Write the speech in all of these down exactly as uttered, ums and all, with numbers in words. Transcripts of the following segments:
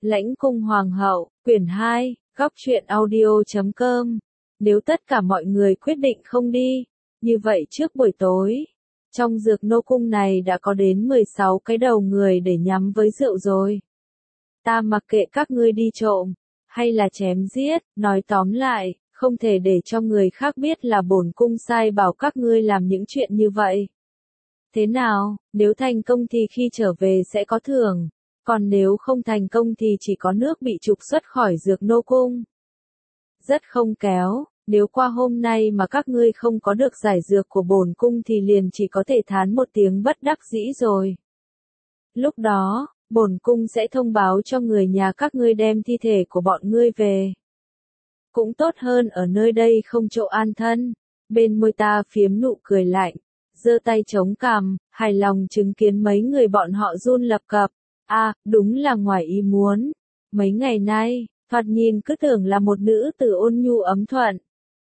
Lãnh cung hoàng hậu, quyển hai, góc truyện audio chấm com. Nếu tất cả mọi người quyết định không đi, như vậy trước buổi tối, trong dược nô cung này đã có đến mười sáu cái đầu người để nhắm với rượu rồi. Ta mặc kệ các ngươi đi trộm, hay là chém giết, nói tóm lại, không thể để cho người khác biết là bổn cung sai bảo các ngươi làm những chuyện như vậy. Thế nào, nếu thành công thì khi trở về sẽ có thưởng, còn nếu không thành công thì chỉ có nước bị trục xuất khỏi dược nô cung. Rất không kéo, nếu qua hôm nay mà các ngươi không có được giải dược của bổn cung thì liền chỉ có thể thán một tiếng bất đắc dĩ rồi. Lúc đó, bổn cung sẽ thông báo cho người nhà các ngươi đem thi thể của bọn ngươi về. Cũng tốt hơn ở nơi đây không chỗ an thân. Bên môi ta phiếm nụ cười lạnh, giơ tay chống cằm, hài lòng chứng kiến mấy người bọn họ run lập cập. À, đúng là ngoài ý muốn. Mấy ngày nay, thoạt nhìn cứ tưởng là một nữ tử ôn nhu ấm thuận.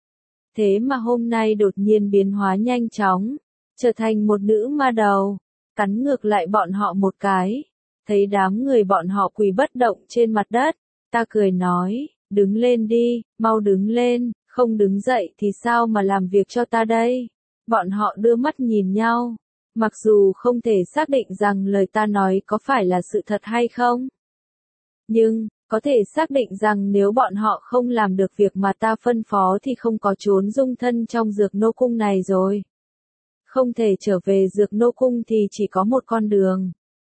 Thế mà hôm nay đột nhiên biến hóa nhanh chóng, trở thành một nữ ma đầu, cắn ngược lại bọn họ một cái. Thấy đám người bọn họ quỳ bất động trên mặt đất, ta cười nói, đứng lên đi, mau đứng lên, không đứng dậy thì sao mà làm việc cho ta đây? Bọn họ đưa mắt nhìn nhau, mặc dù không thể xác định rằng lời ta nói có phải là sự thật hay không. Nhưng, có thể xác định rằng nếu bọn họ không làm được việc mà ta phân phó thì không có trốn dung thân trong dược nô cung này rồi. Không thể trở về dược nô cung thì chỉ có một con đường.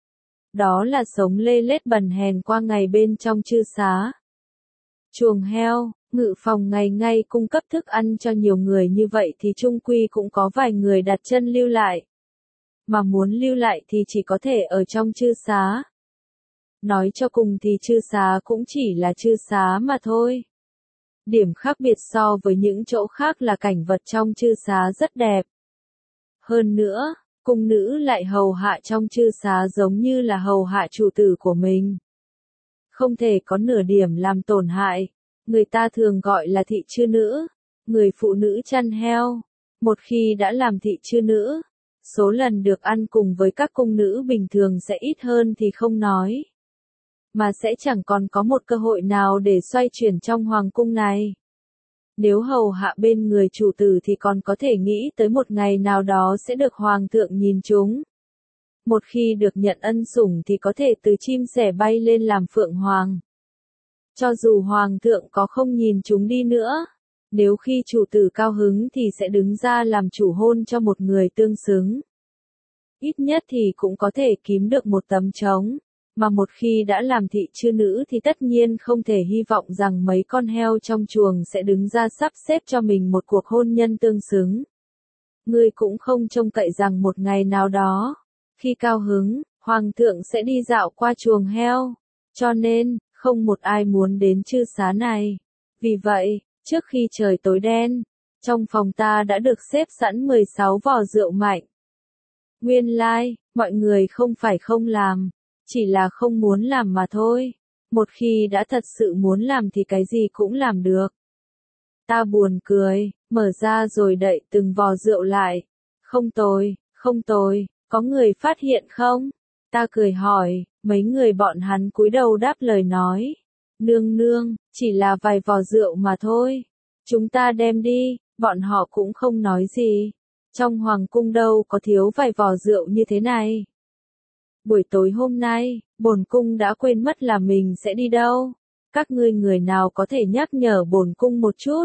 Đó là sống lê lết bần hèn qua ngày bên trong chư xá. Chuồng heo, ngự phòng ngày ngày cung cấp thức ăn cho nhiều người như vậy thì chung quy cũng có vài người đặt chân lưu lại. Mà muốn lưu lại thì chỉ có thể ở trong chư xá. Nói cho cùng thì chư xá cũng chỉ là chư xá mà thôi. Điểm khác biệt so với những chỗ khác là cảnh vật trong chư xá rất đẹp. Hơn nữa, cung nữ lại hầu hạ trong chư xá giống như là hầu hạ chủ tử của mình. Không thể có nửa điểm làm tổn hại. Người ta thường gọi là thị chư nữ, người phụ nữ chăn heo. Một khi đã làm thị chư nữ, số lần được ăn cùng với các cung nữ bình thường sẽ ít hơn thì không nói. Mà sẽ chẳng còn có một cơ hội nào để xoay chuyển trong hoàng cung này. Nếu hầu hạ bên người chủ tử thì còn có thể nghĩ tới một ngày nào đó sẽ được hoàng thượng nhìn chúng. Một khi được nhận ân sủng thì có thể từ chim sẻ bay lên làm phượng hoàng. Cho dù hoàng thượng có không nhìn chúng đi nữa, nếu khi chủ tử cao hứng thì sẽ đứng ra làm chủ hôn cho một người tương xứng. Ít nhất thì cũng có thể kiếm được một tấm trống. Mà một khi đã làm thị chư nữ thì tất nhiên không thể hy vọng rằng mấy con heo trong chuồng sẽ đứng ra sắp xếp cho mình một cuộc hôn nhân tương xứng. Ngươi cũng không trông cậy rằng một ngày nào đó, khi cao hứng, hoàng thượng sẽ đi dạo qua chuồng heo. Cho nên, không một ai muốn đến chư xá này. Vì vậy, trước khi trời tối đen, trong phòng ta đã được xếp sẵn mười sáu vò rượu mạnh. Nguyên lai, like, mọi người không phải không làm. Chỉ là không muốn làm mà thôi. Một khi đã thật sự muốn làm thì cái gì cũng làm được. Ta buồn cười, mở ra rồi đậy từng vò rượu lại. Không tồi, không tồi, có người phát hiện không? Ta cười hỏi, mấy người bọn hắn cúi đầu đáp lời nói. Nương nương, chỉ là vài vò rượu mà thôi. Chúng ta đem đi, bọn họ cũng không nói gì. Trong hoàng cung đâu có thiếu vài vò rượu như thế này. Buổi tối hôm nay, bổn cung đã quên mất là mình sẽ đi đâu. Các ngươi người nào có thể nhắc nhở bổn cung một chút.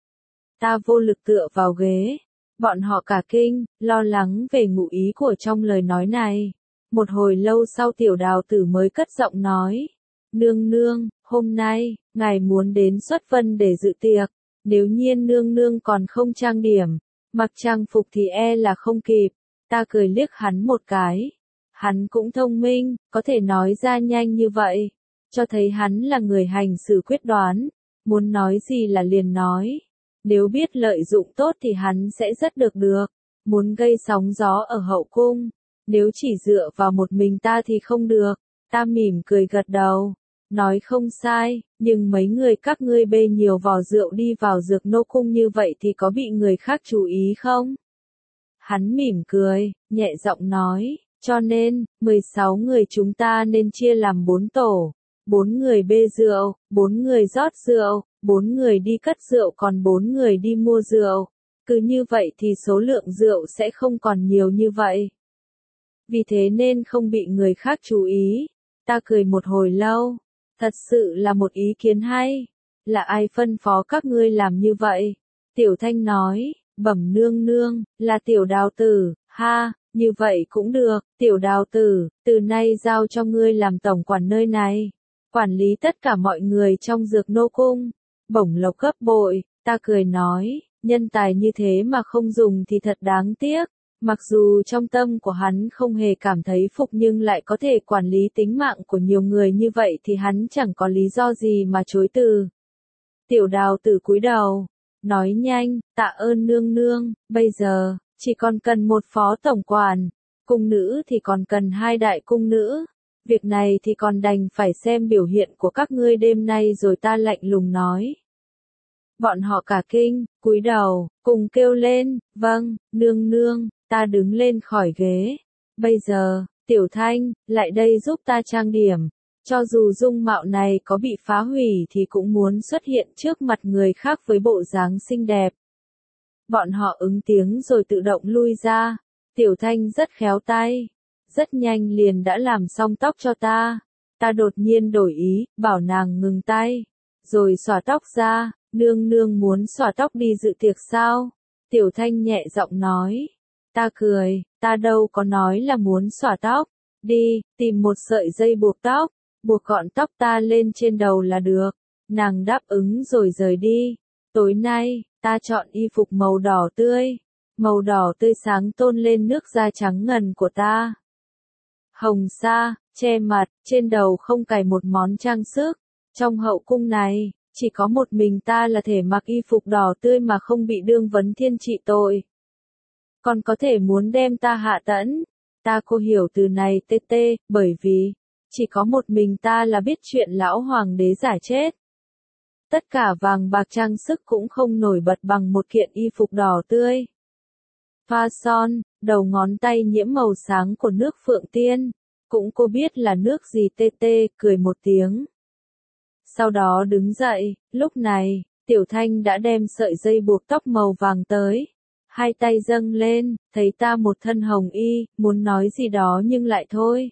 Ta vô lực tựa vào ghế. Bọn họ cả kinh, lo lắng về ngụ ý của trong lời nói này. Một hồi lâu sau tiểu đào tử mới cất giọng nói. Nương nương, hôm nay, ngài muốn đến Xuất Vân để dự tiệc. Nếu nhiên nương nương còn không trang điểm, mặc trang phục thì e là không kịp. Ta cười liếc hắn một cái. Hắn cũng thông minh, có thể nói ra nhanh như vậy, cho thấy hắn là người hành xử quyết đoán, muốn nói gì là liền nói. Nếu biết lợi dụng tốt thì hắn sẽ rất được được, muốn gây sóng gió ở hậu cung, nếu chỉ dựa vào một mình ta thì không được. Ta mỉm cười gật đầu, nói không sai, nhưng mấy người các ngươi bê nhiều vò rượu đi vào dược nô cung như vậy thì có bị người khác chú ý không? Hắn mỉm cười, nhẹ giọng nói. Cho nên, mười sáu người chúng ta nên chia làm bốn tổ. bốn người bê rượu, bốn người rót rượu, bốn người đi cất rượu còn bốn người đi mua rượu. Cứ như vậy thì số lượng rượu sẽ không còn nhiều như vậy. Vì thế nên không bị người khác chú ý. Ta cười một hồi lâu. Thật sự là một ý kiến hay. Là ai phân phó các ngươi làm như vậy? Tiểu Thanh nói, bẩm nương nương, là Tiểu Đào Tử. Ha, như vậy cũng được, Tiểu Đào Tử, từ nay giao cho ngươi làm tổng quản nơi này. Quản lý tất cả mọi người trong dược nô cung. Bổng lộc gấp bội. Ta cười nói, nhân tài như thế mà không dùng thì thật đáng tiếc. Mặc dù trong tâm của hắn không hề cảm thấy phục nhưng lại có thể quản lý tính mạng của nhiều người như vậy thì hắn chẳng có lý do gì mà chối từ. Tiểu Đào Tử cúi đầu, nói nhanh, tạ ơn nương nương, bây giờ, chỉ còn cần một phó tổng quản, cung nữ thì còn cần hai đại cung nữ. Việc này thì còn đành phải xem biểu hiện của các ngươi đêm nay rồi. Ta lạnh lùng nói. Bọn họ cả kinh, cúi đầu, cùng kêu lên, vâng, nương nương. Ta đứng lên khỏi ghế. Bây giờ, Tiểu Thanh, lại đây giúp ta trang điểm. Cho dù dung mạo này có bị phá hủy thì cũng muốn xuất hiện trước mặt người khác với bộ dáng xinh đẹp. Bọn họ ứng tiếng rồi tự động lui ra. Tiểu Thanh rất khéo tay. Rất nhanh liền đã làm xong tóc cho ta. Ta đột nhiên đổi ý, bảo nàng ngừng tay. Rồi xõa tóc ra, nương nương muốn xõa tóc đi dự tiệc sao? Tiểu Thanh nhẹ giọng nói. Ta cười, ta đâu có nói là muốn xõa tóc. Đi, tìm một sợi dây buộc tóc, buộc gọn tóc ta lên trên đầu là được. Nàng đáp ứng rồi rời đi. Tối nay, ta chọn y phục màu đỏ tươi. Màu đỏ tươi sáng tôn lên nước da trắng ngần của ta. Hồng sa, che mặt, trên đầu không cài một món trang sức. Trong hậu cung này, chỉ có một mình ta là thể mặc y phục đỏ tươi mà không bị đương vấn thiên trị tội. Còn có thể muốn đem ta hạ tẫn. Ta cô hiểu từ này tê tê, bởi vì, chỉ có một mình ta là biết chuyện lão hoàng đế giả chết. Tất cả vàng bạc trang sức cũng không nổi bật bằng một kiện y phục đỏ tươi. Thoa son, đầu ngón tay nhiễm màu sáng của nước Phượng Tiên. Cũng cô biết là nước gì tê tê, cười một tiếng. Sau đó đứng dậy, lúc này, Tiểu Thanh đã đem sợi dây buộc tóc màu vàng tới. Hai tay dâng lên, thấy ta một thân hồng y, muốn nói gì đó nhưng lại thôi.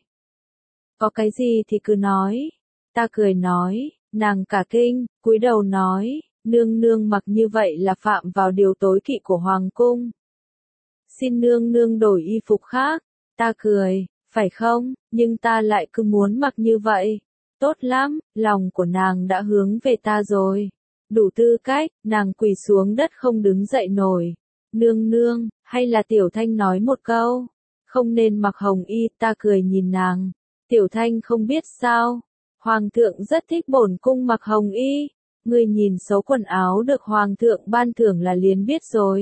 Có cái gì thì cứ nói. Ta cười nói, nàng cả kinh, cúi đầu nói, nương nương mặc như vậy là phạm vào điều tối kỵ của hoàng cung. Xin nương nương đổi y phục khác. Ta cười, phải không, nhưng ta lại cứ muốn mặc như vậy. Tốt lắm, lòng của nàng đã hướng về ta rồi. Đủ tư cách, nàng quỳ xuống đất không đứng dậy nổi. Nương nương, hay là Tiểu Thanh nói một câu. Không nên mặc hồng y, ta cười nhìn nàng. Tiểu Thanh không biết sao. Hoàng thượng rất thích bổn cung mặc hồng y. Ngươi nhìn số quần áo được hoàng thượng ban thưởng là liền biết rồi.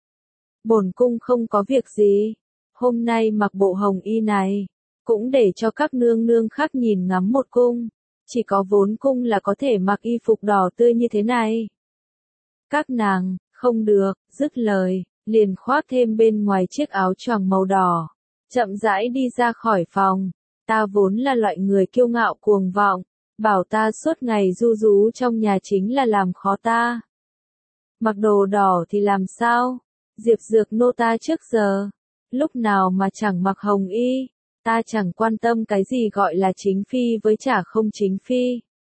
Bổn cung không có việc gì. Hôm nay mặc bộ hồng y này. Cũng để cho các nương nương khác nhìn ngắm một cung. Chỉ có vốn cung là có thể mặc y phục đỏ tươi như thế này. Các nàng, không được, dứt lời, liền khoác thêm bên ngoài chiếc áo choàng màu đỏ. Chậm rãi đi ra khỏi phòng. Ta vốn là loại người kiêu ngạo cuồng vọng. Bảo ta suốt ngày ru rú trong nhà chính là làm khó ta. Mặc đồ đỏ thì làm sao? Diệp Dược nô ta trước giờ. Lúc nào mà chẳng mặc hồng y. Ta chẳng quan tâm cái gì gọi là chính phi với chả không chính phi.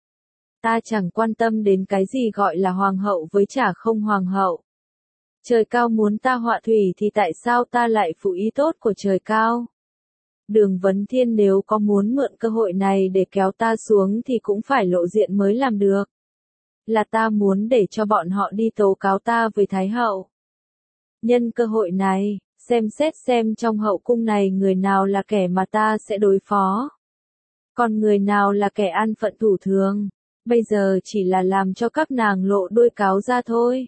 Ta chẳng quan tâm đến cái gì gọi là hoàng hậu với chả không hoàng hậu. Trời cao muốn ta họa thủy thì tại sao ta lại phụ ý tốt của trời cao? Đường Vấn Thiên nếu có muốn mượn cơ hội này để kéo ta xuống thì cũng phải lộ diện mới làm được. Là ta muốn để cho bọn họ đi tố cáo ta với Thái hậu. Nhân cơ hội này, xem xét xem trong hậu cung này người nào là kẻ mà ta sẽ đối phó. Còn người nào là kẻ an phận thủ thường. Bây giờ chỉ là làm cho các nàng lộ đuôi cáo ra thôi.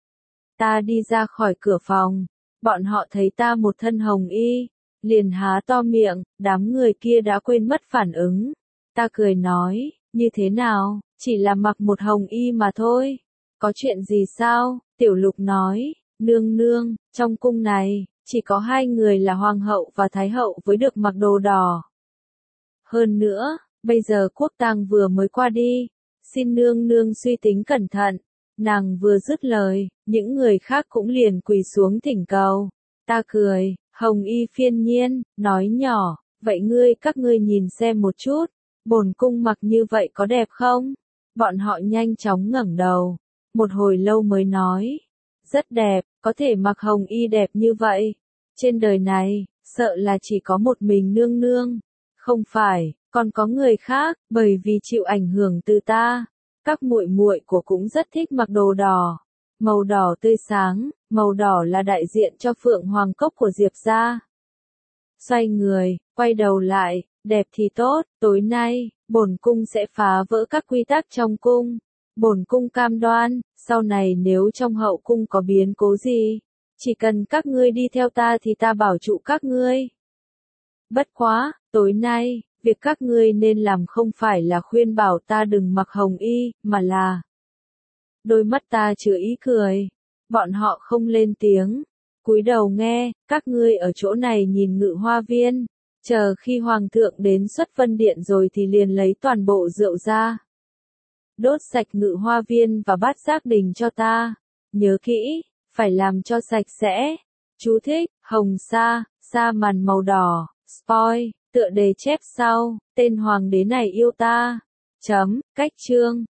Ta đi ra khỏi cửa phòng. Bọn họ thấy ta một thân hồng y. Liền há to miệng, đám người kia đã quên mất phản ứng. Ta cười nói, như thế nào, chỉ là mặc một hồng y mà thôi. Có chuyện gì sao? Tiểu Lục nói, nương nương, trong cung này, chỉ có hai người là hoàng hậu và thái hậu với được mặc đồ đỏ. Hơn nữa, Bây giờ quốc tang vừa mới qua đi, xin nương nương suy tính cẩn thận. Nàng vừa dứt lời, những người khác cũng liền quỳ xuống thỉnh cầu. Ta cười, Hồng Y phiên nhiên, nói nhỏ, vậy ngươi các ngươi nhìn xem một chút, bổn cung mặc như vậy có đẹp không? Bọn họ nhanh chóng ngẩng đầu, một hồi lâu mới nói, rất đẹp, có thể mặc Hồng Y đẹp như vậy. Trên đời này, sợ là chỉ có một mình nương nương. Không phải, còn có người khác, bởi vì chịu ảnh hưởng từ ta. Các muội muội của cũng rất thích mặc đồ đỏ. Màu đỏ tươi sáng, màu đỏ là đại diện cho Phượng Hoàng Cốc của Diệp gia. Xoay người, quay đầu lại, đẹp thì tốt, tối nay, bổn cung sẽ phá vỡ các quy tắc trong cung. Bổn cung cam đoan, sau này nếu trong hậu cung có biến cố gì, chỉ cần các ngươi đi theo ta thì ta bảo trụ các ngươi. Bất quá, tối nay, việc các ngươi nên làm không phải là khuyên bảo ta đừng mặc hồng y, mà là... Đôi mắt ta chứa ý cười. Bọn họ không lên tiếng. Cúi đầu nghe, các ngươi ở chỗ này nhìn Ngự Hoa Viên. Chờ khi Hoàng thượng đến xuất vân điện rồi thì liền lấy toàn bộ rượu ra. Đốt sạch Ngự Hoa Viên và bát giác đình cho ta. Nhớ kỹ, phải làm cho sạch sẽ. Chú thích, hồng sa, sa màn màu đỏ, spoil, tựa đề chép sau, tên hoàng đế này yêu ta. Chấm, cách chương.